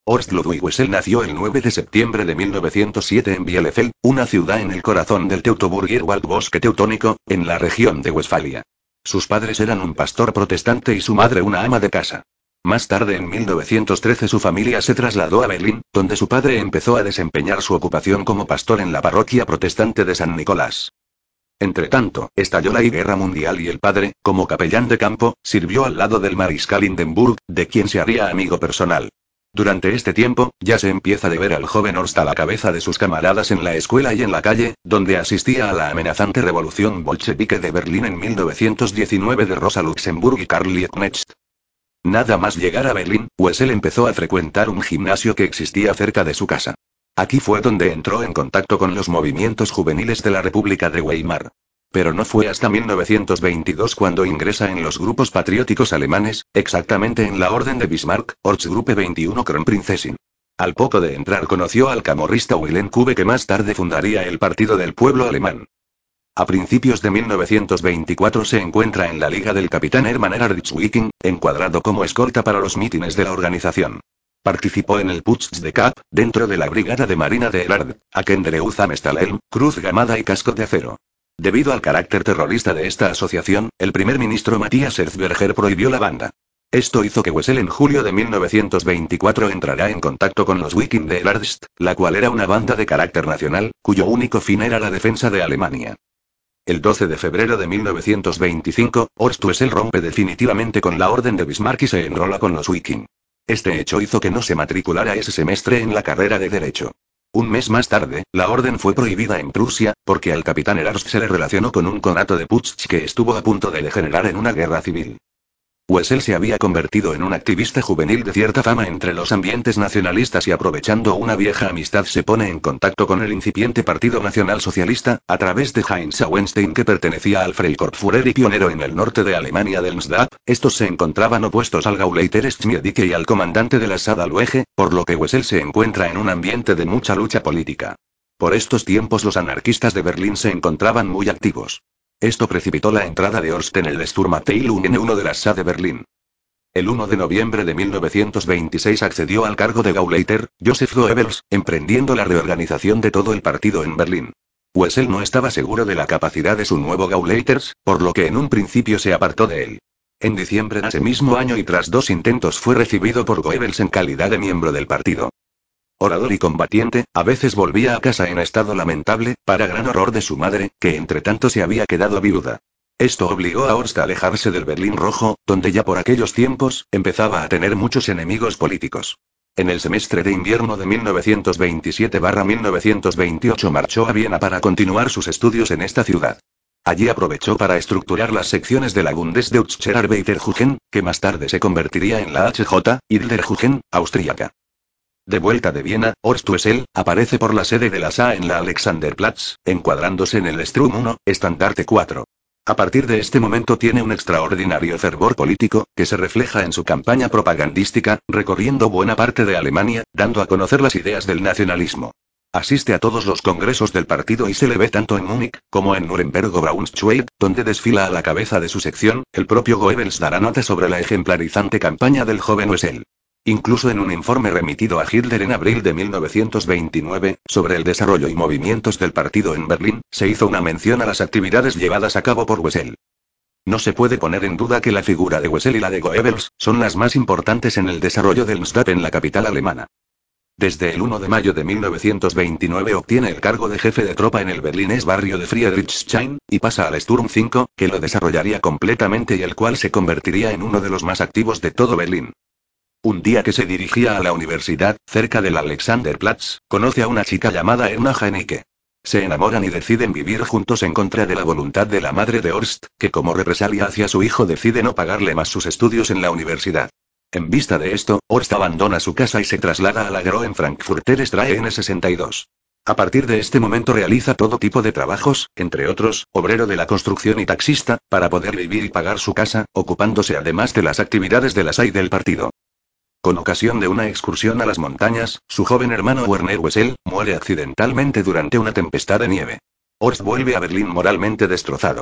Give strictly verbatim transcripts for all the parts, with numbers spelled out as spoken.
Horst Ludwig Wessel nació el nueve de septiembre de mil novecientos siete en Bielefeld, una ciudad en el corazón del Teutoburger Waldbosque teutónico, en la región de Westfalia. Sus padres eran un pastor protestante y su madre una ama de casa. Más tarde, en mil novecientos trece, su familia se trasladó a Berlín, donde su padre empezó a desempeñar su ocupación como pastor en la parroquia protestante de San Nicolás. Entretanto, estalló la Guerra Mundial y el padre, como capellán de campo, sirvió al lado del mariscal Hindenburg, de quien se haría amigo personal. Durante este tiempo, ya se empieza a ver al joven Horst a la cabeza de sus camaradas en la escuela y en la calle, donde asistía a la amenazante revolución bolchevique de Berlín en mil novecientos diecinueve de Rosa Luxemburg y Karl Liebknecht. Nada más llegar a Berlín, Wessel empezó a frecuentar un gimnasio que existía cerca de su casa. Aquí fue donde entró en contacto con los movimientos juveniles de la República de Weimar. Pero no fue hasta mil novecientos veintidós cuando ingresa en los grupos patrióticos alemanes, exactamente en la Orden de Bismarck, Ortsgruppe veintiuno Kronprinzessin. Al poco de entrar conoció al camorrista Wilhelm Kube, que más tarde fundaría el Partido del Pueblo Alemán. A principios de mil novecientos veinticuatro se encuentra en la liga del capitán Hermann Erhardich Wiking, encuadrado como escolta para los mítines de la organización. Participó en el Putsch de Kapp, dentro de la brigada de marina de Erhard, Akendereuth am Stahlhelm, Cruz Gamada y Casco de Acero. Debido al carácter terrorista de esta asociación, el primer ministro Matthias Erzberger prohibió la banda. Esto hizo que Wessel en julio de mil novecientos veinticuatro entrara en contacto con los Wiking de Erhardst, la cual era una banda de carácter nacional, cuyo único fin era la defensa de Alemania. El doce de febrero de mil novecientos veinticinco, Horst Wessel rompe definitivamente con la Orden de Bismarck y se enrola con los Wiking. Este hecho hizo que no se matriculara ese semestre en la carrera de Derecho. Un mes más tarde, la orden fue prohibida en Prusia, porque al capitán Erhardst se le relacionó con un conato de Putsch que estuvo a punto de degenerar en una guerra civil. Wessel se había convertido en un activista juvenil de cierta fama entre los ambientes nacionalistas y, aprovechando una vieja amistad, se pone en contacto con el incipiente Partido Nacional Socialista, a través de Heinz Auenstein, que pertenecía al Freikorpsführer y pionero en el norte de Alemania del N S D A P. Estos se encontraban opuestos al Gauleiter Schmiedicke y al comandante de la Sada-Luege, por lo que Wessel se encuentra en un ambiente de mucha lucha política. Por estos tiempos los anarquistas de Berlín se encontraban muy activos. Esto precipitó la entrada de Horst en el Sturmabteilung N uno de la S A de Berlín. El uno de noviembre de mil novecientos veintiséis accedió al cargo de Gauleiter, Joseph Goebbels, emprendiendo la reorganización de todo el partido en Berlín. Wessel no estaba seguro de la capacidad de su nuevo Gauleiters, por lo que en un principio se apartó de él. En diciembre de ese mismo año y tras dos intentos fue recibido por Goebbels en calidad de miembro del partido. Orador y combatiente, a veces volvía a casa en estado lamentable, para gran horror de su madre, que entretanto se había quedado viuda. Esto obligó a Horst a alejarse del Berlín Rojo, donde ya por aquellos tiempos, empezaba a tener muchos enemigos políticos. En el semestre de invierno de mil novecientos veintisiete a mil novecientos veintiocho marchó a Viena para continuar sus estudios en esta ciudad. Allí aprovechó para estructurar las secciones de la Bundesdeutscher Arbeiterjugend, que más tarde se convertiría en la H J, Hitlerjugend, austríaca. De vuelta de Viena, Horst Wessel aparece por la sede de la S A en la Alexanderplatz, encuadrándose en el Strum uno, estandarte cuatro. A partir de este momento tiene un extraordinario fervor político, que se refleja en su campaña propagandística, recorriendo buena parte de Alemania, dando a conocer las ideas del nacionalismo. Asiste a todos los congresos del partido y se le ve tanto en Múnich, como en Nuremberg o Braunschweig, donde desfila a la cabeza de su sección. El propio Goebbels dará nota sobre la ejemplarizante campaña del joven Wessel. Incluso en un informe remitido a Hitler en abril de mil novecientos veintinueve, sobre el desarrollo y movimientos del partido en Berlín, se hizo una mención a las actividades llevadas a cabo por Wessel. No se puede poner en duda que la figura de Wessel y la de Goebbels son las más importantes en el desarrollo del N S D A P en la capital alemana. Desde el uno de mayo de mil novecientos veintinueve obtiene el cargo de jefe de tropa en el berlinés barrio de Friedrichshain, y pasa al Sturm cinco, que lo desarrollaría completamente y el cual se convertiría en uno de los más activos de todo Berlín. Un día que se dirigía a la universidad, cerca del Alexanderplatz, conoce a una chica llamada Erna Janicke. Se enamoran y deciden vivir juntos en contra de la voluntad de la madre de Horst, que como represalia hacia su hijo decide no pagarle más sus estudios en la universidad. En vista de esto, Horst abandona su casa y se traslada a la Groen Frankfurter Straße N sesenta y dos. A partir de este momento realiza todo tipo de trabajos, entre otros, obrero de la construcción y taxista, para poder vivir y pagar su casa, ocupándose además de las actividades de la S A y del partido. Con ocasión de una excursión a las montañas, su joven hermano Werner Wessel muere accidentalmente durante una tempestad de nieve. Horst vuelve a Berlín moralmente destrozado.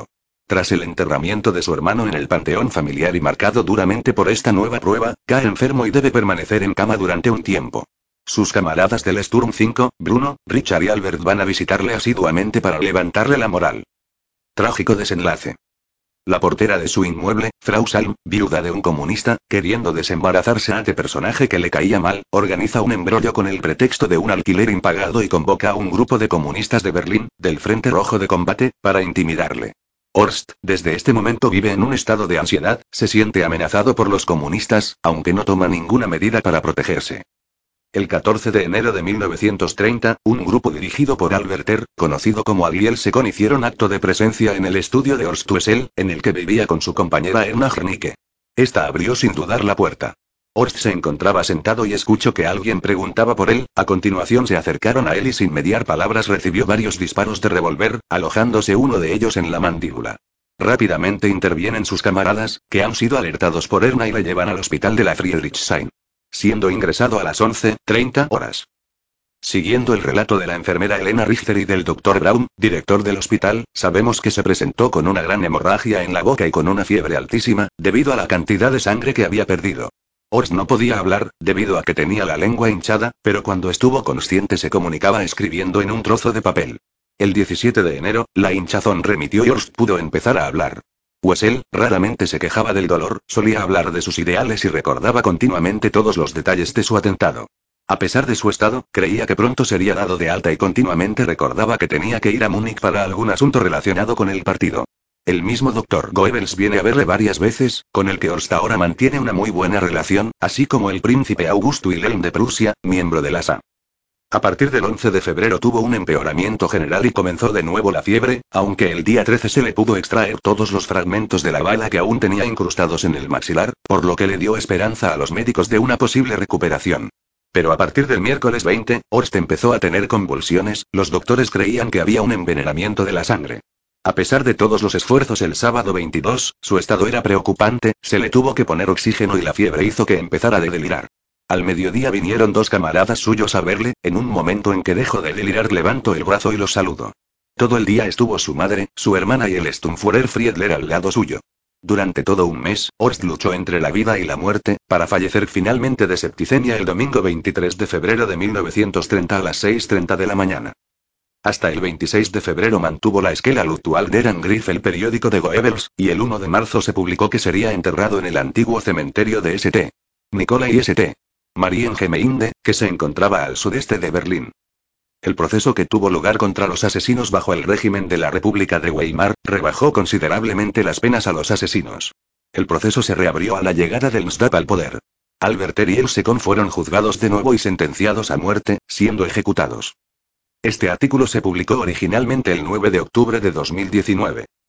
Tras el enterramiento de su hermano en el panteón familiar y marcado duramente por esta nueva prueba, cae enfermo y debe permanecer en cama durante un tiempo. Sus camaradas del Sturm cinco, Bruno, Richard y Albert van a visitarle asiduamente para levantarle la moral. Trágico desenlace. La portera de su inmueble, Frau Salm, viuda de un comunista, queriendo desembarazarse ante personaje que le caía mal, organiza un embrollo con el pretexto de un alquiler impagado y convoca a un grupo de comunistas de Berlín, del Frente Rojo de Combate, para intimidarle. Horst, desde este momento vive en un estado de ansiedad, se siente amenazado por los comunistas, aunque no toma ninguna medida para protegerse. El catorce de enero de mil novecientos treinta, un grupo dirigido por Albert Er, conocido como Agliel Secon, hicieron acto de presencia en el estudio de Horst Wessel, en el que vivía con su compañera Erna Gernicke. Esta abrió sin dudar la puerta. Horst se encontraba sentado y escuchó que alguien preguntaba por él. A continuación se acercaron a él y sin mediar palabras recibió varios disparos de revólver, alojándose uno de ellos en la mandíbula. Rápidamente intervienen sus camaradas, que han sido alertados por Erna y le llevan al hospital de la Friedrichshain. Siendo ingresado a las once treinta horas. Siguiendo el relato de la enfermera Elena Richter y del doctor Braun, director del hospital, sabemos que se presentó con una gran hemorragia en la boca y con una fiebre altísima, debido a la cantidad de sangre que había perdido. Horst no podía hablar, debido a que tenía la lengua hinchada, pero cuando estuvo consciente se comunicaba escribiendo en un trozo de papel. El diecisiete de enero, la hinchazón remitió y Horst pudo empezar a hablar. Wessel, raramente se quejaba del dolor, solía hablar de sus ideales y recordaba continuamente todos los detalles de su atentado. A pesar de su estado, creía que pronto sería dado de alta y continuamente recordaba que tenía que ir a Múnich para algún asunto relacionado con el partido. El mismo doctor Goebbels viene a verle varias veces, con el que Horst ahora mantiene una muy buena relación, así como el príncipe Augusto Wilhelm de Prusia, miembro de la S A. A partir del once de febrero tuvo un empeoramiento general y comenzó de nuevo la fiebre, aunque el día trece se le pudo extraer todos los fragmentos de la bala que aún tenía incrustados en el maxilar, por lo que le dio esperanza a los médicos de una posible recuperación. Pero a partir del miércoles veinte, Horst empezó a tener convulsiones. Los doctores creían que había un envenenamiento de la sangre. A pesar de todos los esfuerzos el sábado veintidós, su estado era preocupante, se le tuvo que poner oxígeno y la fiebre hizo que empezara a delirar. Al mediodía vinieron dos camaradas suyos a verle. En un momento en que dejó de delirar levantó el brazo y los saludó. Todo el día estuvo su madre, su hermana y el Sturmführer Friedler al lado suyo. Durante todo un mes, Horst luchó entre la vida y la muerte, para fallecer finalmente de septicemia el domingo veintitrés de febrero de mil novecientos treinta a las seis treinta de la mañana. Hasta el veintiséis de febrero mantuvo la esquela luctual der Angriff, el periódico de Goebbels, y el uno de marzo se publicó que sería enterrado en el antiguo cementerio de St. Nicolai y St. Mariengemeinde, que se encontraba al sudeste de Berlín. El proceso que tuvo lugar contra los asesinos bajo el régimen de la República de Weimar, rebajó considerablemente las penas a los asesinos. El proceso se reabrió a la llegada del Nsdap al poder. Albert Er y el Secon fueron juzgados de nuevo y sentenciados a muerte, siendo ejecutados. Este artículo se publicó originalmente el nueve de octubre de dos mil diecinueve.